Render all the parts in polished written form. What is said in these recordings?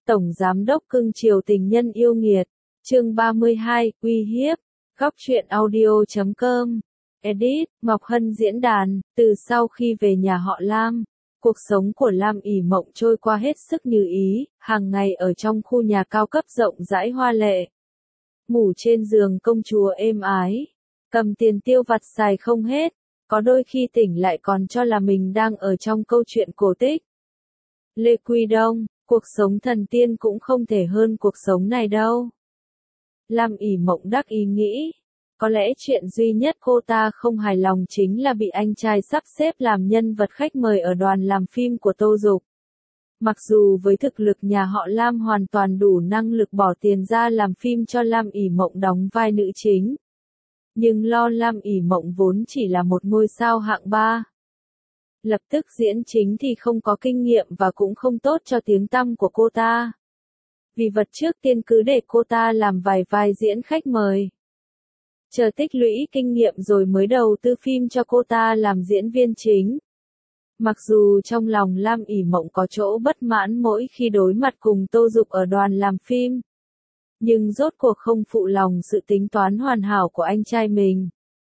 Tổng Giám đốc cưng chiều tình nhân yêu nghiệt. Chương 32, uy hiếp. Góc truyện audio.com. Edit, Ngọc Hân diễn đàn. Từ sau khi về nhà họ Lam, cuộc sống của Lam ỉ mộng trôi qua hết sức như ý, hàng ngày ở trong khu nhà cao cấp rộng rãi hoa lệ. Ngủ trên giường công chúa êm ái, cầm tiền tiêu vặt xài không hết, có đôi khi tỉnh lại còn cho là mình đang ở trong câu chuyện cổ tích. Lê Quy Đông, cuộc sống thần tiên cũng không thể hơn cuộc sống này đâu. Lam ỉ mộng đắc ý nghĩ, có lẽ chuyện duy nhất cô ta không hài lòng chính là bị anh trai sắp xếp làm nhân vật khách mời ở đoàn làm phim của Tô Dục. Mặc dù với thực lực nhà họ Lam hoàn toàn đủ năng lực bỏ tiền ra làm phim cho Lam ỉ mộng đóng vai nữ chính, nhưng lo Lam ỉ mộng vốn chỉ là một ngôi sao hạng 3. Lập tức diễn chính thì không có kinh nghiệm và cũng không tốt cho tiếng tăm của cô ta. Vì vậy trước tiên cứ để cô ta làm vài vai diễn khách mời. Chờ tích lũy kinh nghiệm rồi mới đầu tư phim cho cô ta làm diễn viên chính. Mặc dù trong lòng Lam ỉ mộng có chỗ bất mãn mỗi khi đối mặt cùng Tô Dục ở đoàn làm phim, nhưng rốt cuộc không phụ lòng sự tính toán hoàn hảo của anh trai mình.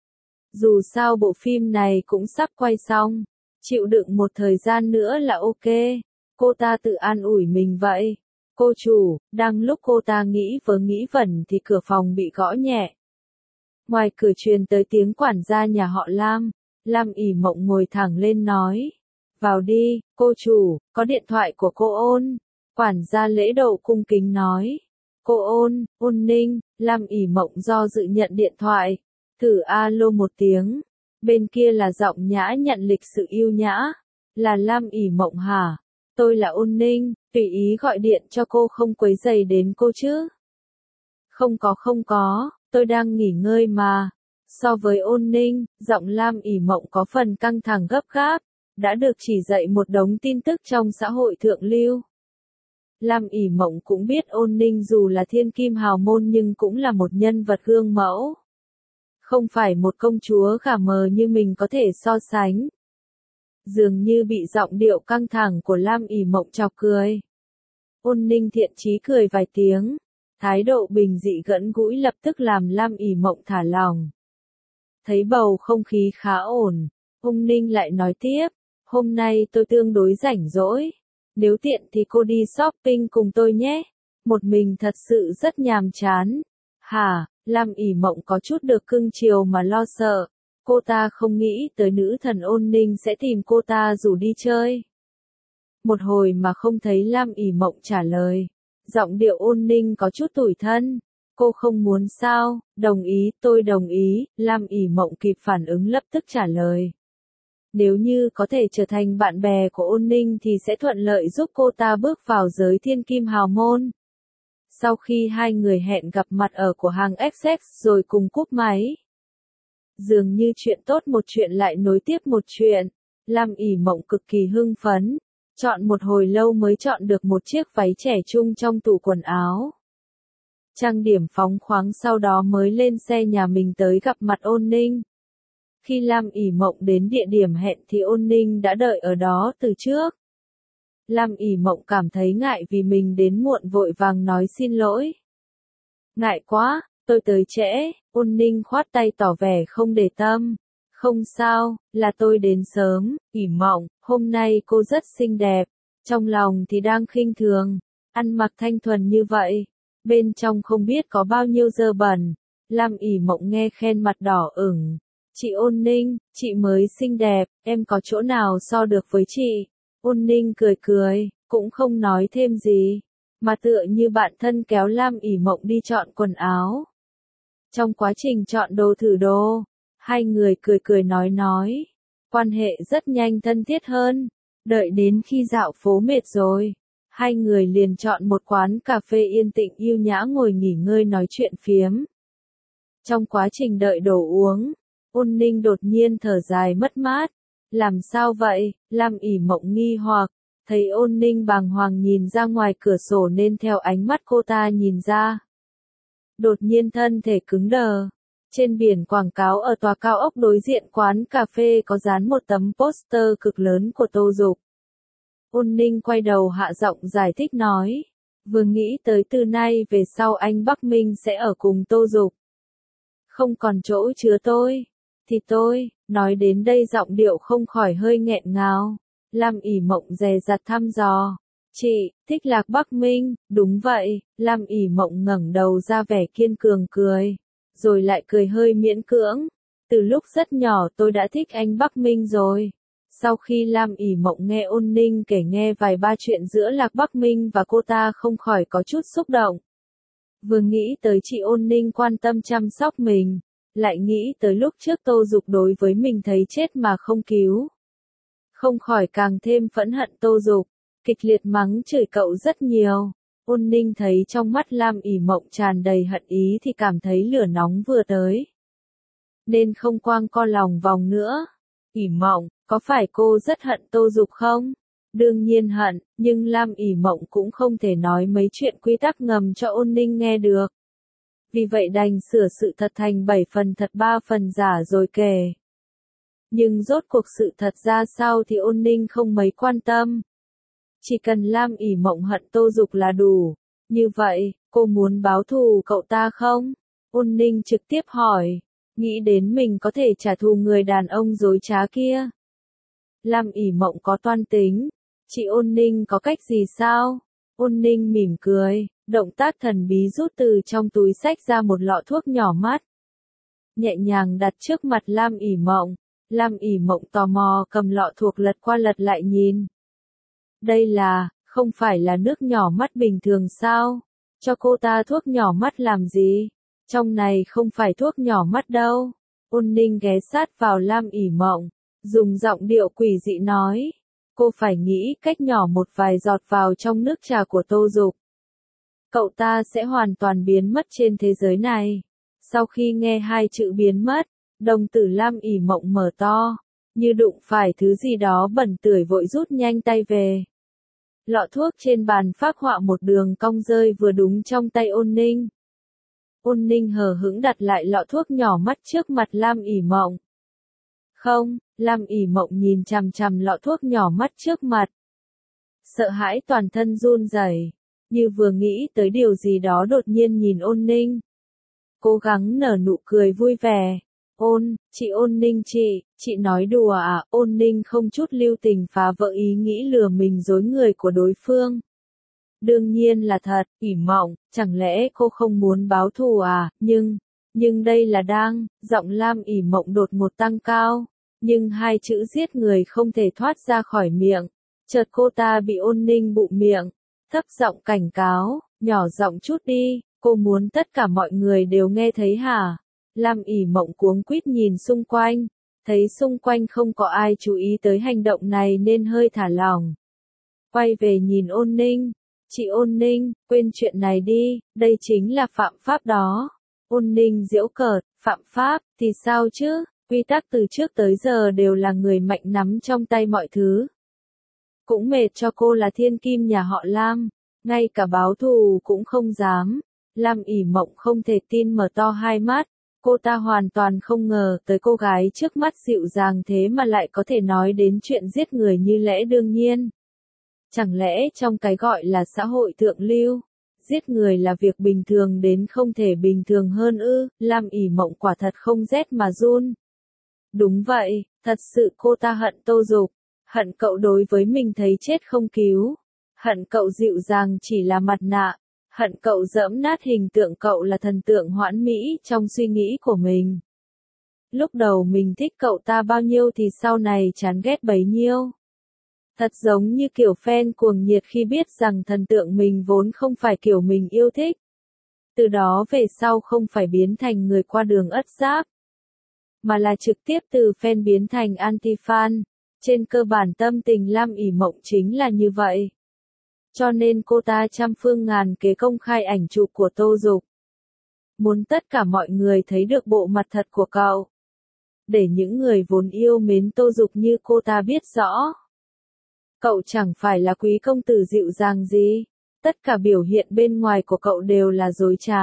Dù sao bộ phim này cũng sắp quay xong, chịu đựng một thời gian nữa là ok, cô ta tự an ủi mình vậy. Cô chủ, đang lúc cô ta nghĩ vớ nghĩ vẩn thì cửa phòng bị gõ nhẹ. Ngoài cửa truyền tới tiếng quản gia nhà họ Lam, Lam ỉ mộng ngồi thẳng lên nói. Vào đi, cô chủ, có điện thoại của cô Ôn. Quản gia lễ độ cung kính nói. Cô Ôn, Ôn Ninh. Lam ỉ mộng do dự nhận điện thoại. Thử alo một tiếng. Bên kia là giọng nhã nhận lịch sự yêu nhã. Là Lam ỉ mộng hả? Tôi là Ôn Ninh, tùy ý gọi điện cho cô không quấy rầy đến cô chứ? Không có, tôi đang nghỉ ngơi mà. So với Ôn Ninh, giọng Lam ỉ mộng có phần căng thẳng gấp gáp, đã được chỉ dạy một đống tin tức trong xã hội thượng lưu. Lam ỉ mộng cũng biết Ôn Ninh dù là thiên kim hào môn nhưng cũng là một nhân vật gương mẫu. Không phải một công chúa gà mờ như mình có thể so sánh. Dường như bị giọng điệu căng thẳng của Lam ỉ mộng chọc cười. Ôn Ninh thiện chí cười vài tiếng, thái độ bình dị gần gũi lập tức làm Lam ỉ mộng thả lòng. Thấy bầu không khí khá ổn, Ôn Ninh lại nói tiếp, hôm nay tôi tương đối rảnh rỗi, nếu tiện thì cô đi shopping cùng tôi nhé, một mình thật sự rất nhàm chán. Hả? Lam ỉ mộng có chút được cưng chiều mà lo sợ. Cô ta không nghĩ tới nữ thần Ôn Ninh sẽ tìm cô ta rủ đi chơi. Một hồi mà không thấy Lam ỉ mộng trả lời. Giọng điệu Ôn Ninh có chút tủi thân. Cô không muốn sao? Đồng ý, tôi đồng ý. Lam ỉ mộng kịp phản ứng lập tức trả lời. Nếu như có thể trở thành bạn bè của Ôn Ninh thì sẽ thuận lợi giúp cô ta bước vào giới thiên kim hào môn. Sau khi hai người hẹn gặp mặt ở cửa hàng XX rồi cùng cúp máy. Dường như chuyện tốt một chuyện lại nối tiếp một chuyện, Lam ỉ mộng cực kỳ hưng phấn, chọn một hồi lâu mới chọn được một chiếc váy trẻ trung trong tủ quần áo. Trang điểm phóng khoáng sau đó mới lên xe nhà mình tới gặp mặt Ôn Ninh. Khi Lam ỉ mộng đến địa điểm hẹn thì Ôn Ninh đã đợi ở đó từ trước. Lam ỉ mộng cảm thấy ngại vì mình đến muộn vội vàng nói xin lỗi. Ngại quá, tôi tới trễ. Ôn Ninh khoát tay tỏ vẻ không để tâm. Không sao, là tôi đến sớm. ỉ mộng, hôm nay cô rất xinh đẹp. Trong lòng thì đang khinh thường. Ăn mặc thanh thuần như vậy. Bên trong không biết có bao nhiêu dơ bẩn. Lam ỉ mộng nghe khen mặt đỏ ửng. Chị Ôn Ninh, chị mới xinh đẹp, em có chỗ nào so được với chị? Ôn Ninh cười, cũng không nói thêm gì. Mà tựa như bạn thân kéo Lam ỉ mộng đi chọn quần áo. Trong quá trình chọn đồ thử đồ, hai người cười nói. Quan hệ rất nhanh thân thiết hơn. Đợi đến khi dạo phố mệt rồi, hai người liền chọn một quán cà phê yên tĩnh yêu nhã ngồi nghỉ ngơi nói chuyện phiếm. Trong quá trình đợi đồ uống, Ôn Ninh đột nhiên thở dài mất mát. Làm sao vậy? Lam ỉ mộng nghi hoặc, thấy Ôn Ninh bàng hoàng nhìn ra ngoài cửa sổ nên theo ánh mắt cô ta nhìn ra. Đột nhiên thân thể cứng đờ. Trên biển quảng cáo ở tòa cao ốc đối diện quán cà phê có dán một tấm poster cực lớn của Tô Dục. Ôn Ninh quay đầu hạ giọng giải thích nói. Vừa nghĩ tới từ nay về sau anh Bắc Minh sẽ ở cùng Tô Dục. Không còn chỗ chứa tôi. Thì tôi, nói đến đây giọng điệu không khỏi hơi nghẹn ngào. Lam ỉ mộng dè dặt thăm dò. Chị, thích Lạc Bắc Minh, đúng vậy, Lam ỉ mộng ngẩng đầu ra vẻ kiên cường cười. Rồi lại cười hơi miễn cưỡng. Từ lúc rất nhỏ tôi đã thích anh Bắc Minh rồi. Sau khi Lam ỉ mộng nghe Ôn Ninh kể nghe vài ba chuyện giữa Lạc Bắc Minh và cô ta không khỏi có chút xúc động. Vừa nghĩ tới chị Ôn Ninh quan tâm chăm sóc mình, lại nghĩ tới lúc trước Tô Dục đối với mình thấy chết mà không cứu. Không khỏi càng thêm phẫn hận Tô Dục, kịch liệt mắng chửi cậu rất nhiều. Ôn Ninh thấy trong mắt Lam ỉ mộng tràn đầy hận ý thì cảm thấy lửa nóng vừa tới. Nên không quang co lòng vòng nữa. ỉ mộng, có phải cô rất hận Tô Dục không? Đương nhiên hận, nhưng Lam ỉ mộng cũng không thể nói mấy chuyện quy tắc ngầm cho Ôn Ninh nghe được. Vì vậy đành sửa sự thật thành 7 phần thật 3 phần giả rồi kể. Nhưng rốt cuộc sự thật ra sao thì Ôn Ninh không mấy quan tâm. Chỉ cần Lam ỉ mộng hận Tô Dục là đủ. Như vậy, cô muốn báo thù cậu ta không? Ôn Ninh trực tiếp hỏi. Nghĩ đến mình có thể trả thù người đàn ông dối trá kia. Lam ỉ mộng có toan tính. Chị Ôn Ninh có cách gì sao? Ôn Ninh mỉm cười, động tác thần bí rút từ trong túi xách ra một lọ thuốc nhỏ mắt. Nhẹ nhàng đặt trước mặt Lam ỉ mộng. Lam ỉ mộng tò mò cầm lọ thuốc lật qua lật lại nhìn. Đây là, không phải là nước nhỏ mắt bình thường sao? Cho cô ta thuốc nhỏ mắt làm gì? Trong này không phải thuốc nhỏ mắt đâu. Ôn Ninh ghé sát vào Lam ỉ mộng, dùng giọng điệu quỷ dị nói. Cô phải nghĩ cách nhỏ một vài giọt vào trong nước trà của Tô Dục. Cậu ta sẽ hoàn toàn biến mất trên thế giới này. Sau khi nghe hai chữ biến mất, đồng tử Lam ỉ mộng mở to, như đụng phải thứ gì đó bẩn tưởi vội rút nhanh tay về. Lọ thuốc trên bàn phác họa một đường cong rơi vừa đúng trong tay Ôn Ninh. Ôn Ninh hờ hững đặt lại lọ thuốc nhỏ mắt trước mặt Lam ỉ mộng. Không, Lam ỉ mộng nhìn chằm chằm lọ thuốc nhỏ mắt trước mặt. Sợ hãi toàn thân run rẩy, như vừa nghĩ tới điều gì đó đột nhiên nhìn Ôn Ninh. Cố gắng nở nụ cười vui vẻ. Chị Ôn Ninh chị nói đùa à? Ôn Ninh không chút lưu tình phá vỡ ý nghĩ lừa mình dối người của đối phương. Đương nhiên là thật, ỉ mộng, chẳng lẽ cô không muốn báo thù à? Nhưng đây là đang, giọng Lam ỉ mộng đột ngột tăng cao. Nhưng hai chữ giết người không thể thoát ra khỏi miệng. Chợt cô ta bị Ôn Ninh bụm miệng, thấp giọng cảnh cáo, nhỏ giọng chút đi, cô muốn tất cả mọi người đều nghe thấy hả? Lam ỉ mộng cuống quýt nhìn xung quanh, thấy xung quanh không có ai chú ý tới hành động này nên hơi thả lỏng. Quay về nhìn Ôn Ninh, chị Ôn Ninh, quên chuyện này đi, đây chính là phạm pháp đó. Ôn Ninh giễu cợt, phạm pháp, thì sao chứ, quy tắc từ trước tới giờ đều là người mạnh nắm trong tay mọi thứ. Cũng mệt cho cô là thiên kim nhà họ Lam, ngay cả báo thù cũng không dám. Lam ỉ mộng không thể tin mở to hai mắt. Cô ta hoàn toàn không ngờ tới cô gái trước mắt dịu dàng thế mà lại có thể nói đến chuyện giết người như lẽ đương nhiên. Chẳng lẽ trong cái gọi là xã hội thượng lưu, giết người là việc bình thường đến không thể bình thường hơn ư? Lam ỉ mộng quả thật không rét mà run. Đúng vậy, thật sự cô ta hận Tô Dục, hận cậu đối với mình thấy chết không cứu, hận cậu dịu dàng chỉ là mặt nạ. Hận cậu dẫm nát hình tượng cậu là thần tượng hoãn mỹ trong suy nghĩ của mình. Lúc đầu mình thích cậu ta bao nhiêu thì sau này chán ghét bấy nhiêu. Thật giống như kiểu fan cuồng nhiệt khi biết rằng thần tượng mình vốn không phải kiểu mình yêu thích. Từ đó về sau không phải biến thành người qua đường ất giáp, mà là trực tiếp từ fan biến thành anti-fan. Trên cơ bản tâm tình Lam ỉ mộng chính là như vậy. Cho nên cô ta trăm phương ngàn kế công khai ảnh chụp của Tô Dục. Muốn tất cả mọi người thấy được bộ mặt thật của cậu. Để những người vốn yêu mến Tô Dục như cô ta biết rõ. Cậu chẳng phải là quý công tử dịu dàng gì. Tất cả biểu hiện bên ngoài của cậu đều là dối trá.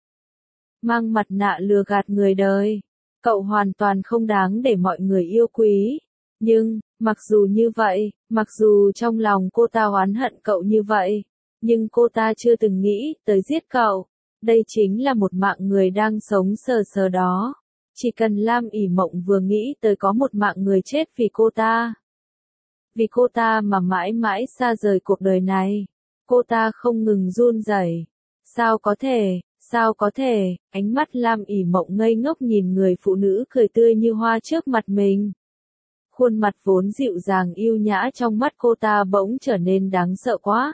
Mang mặt nạ lừa gạt người đời. Cậu hoàn toàn không đáng để mọi người yêu quý. Nhưng, mặc dù như vậy, mặc dù trong lòng cô ta oán hận cậu như vậy, Nhưng cô ta chưa từng nghĩ tới giết cậu. Đây chính là một mạng người đang sống sờ sờ đó. Chỉ cần Lam ỉ mộng vừa nghĩ tới có một mạng người chết vì cô ta. Vì cô ta mà mãi mãi xa rời cuộc đời này. Cô ta không ngừng run rẩy. Sao có thể, sao có thể, ánh mắt Lam ỉ mộng ngây ngốc nhìn người phụ nữ cười tươi như hoa trước mặt mình. Khuôn mặt vốn dịu dàng yêu nhã trong mắt cô ta bỗng trở nên đáng sợ quá.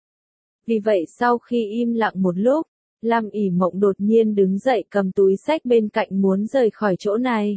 Vì vậy sau khi im lặng một lúc, Lam ỉ mộng đột nhiên đứng dậy cầm túi xách bên cạnh muốn rời khỏi chỗ này.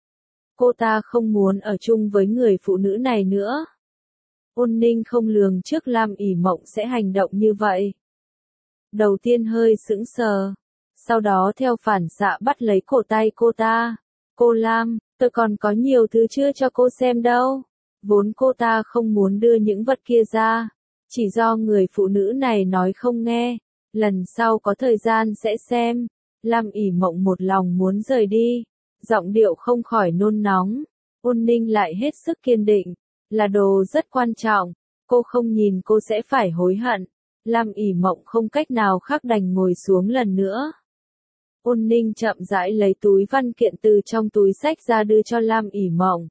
Cô ta không muốn ở chung với người phụ nữ này nữa. Ôn Ninh không lường trước Lam ỉ mộng sẽ hành động như vậy. Đầu tiên hơi sững sờ, sau đó theo phản xạ bắt lấy cổ tay cô ta. Cô Lam, tôi còn có nhiều thứ chưa cho cô xem đâu. Vốn cô ta không muốn đưa những vật kia ra, chỉ do người phụ nữ này nói không nghe. Lần sau có thời gian sẽ xem. Lam ỉ mộng một lòng muốn rời đi, giọng điệu không khỏi nôn nóng. Ôn Ninh lại hết sức kiên định, là đồ rất quan trọng, cô không nhìn cô sẽ phải hối hận. Lam ỉ mộng không cách nào khác đành ngồi xuống lần nữa. Ôn Ninh chậm rãi lấy túi văn kiện từ trong túi xách ra đưa cho Lam ỉ mộng.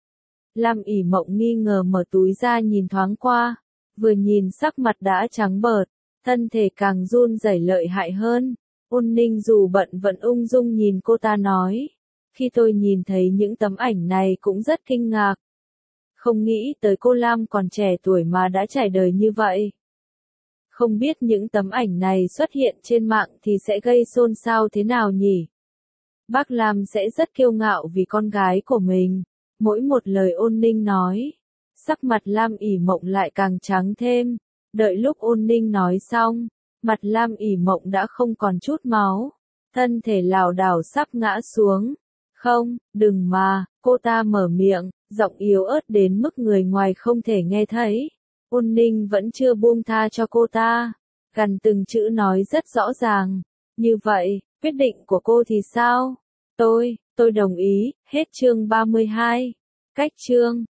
Lam ỉ mộng nghi ngờ mở túi ra nhìn thoáng qua, vừa nhìn sắc mặt đã trắng bợt, thân thể càng run rẩy lợi hại hơn. Ôn Ninh dù bận vẫn ung dung nhìn cô ta nói, khi tôi nhìn thấy những tấm ảnh này cũng rất kinh ngạc. Không nghĩ tới cô Lam còn trẻ tuổi mà đã trải đời như vậy. Không biết những tấm ảnh này xuất hiện trên mạng thì sẽ gây xôn xao thế nào nhỉ? Bác Lam sẽ rất kiêu ngạo vì con gái của mình. Mỗi một lời Ôn Ninh nói, sắc mặt Lam ỉ mộng lại càng trắng thêm. Đợi lúc Ôn Ninh nói xong, mặt Lam ỉ mộng đã không còn chút máu. Thân thể lảo đảo sắp ngã xuống. Không, đừng mà, cô ta mở miệng, giọng yếu ớt đến mức người ngoài không thể nghe thấy. Ôn Ninh vẫn chưa buông tha cho cô ta, gần từng chữ nói rất rõ ràng. Như vậy, quyết định của cô thì sao? Tôi đồng ý, hết chương 32. Cách chương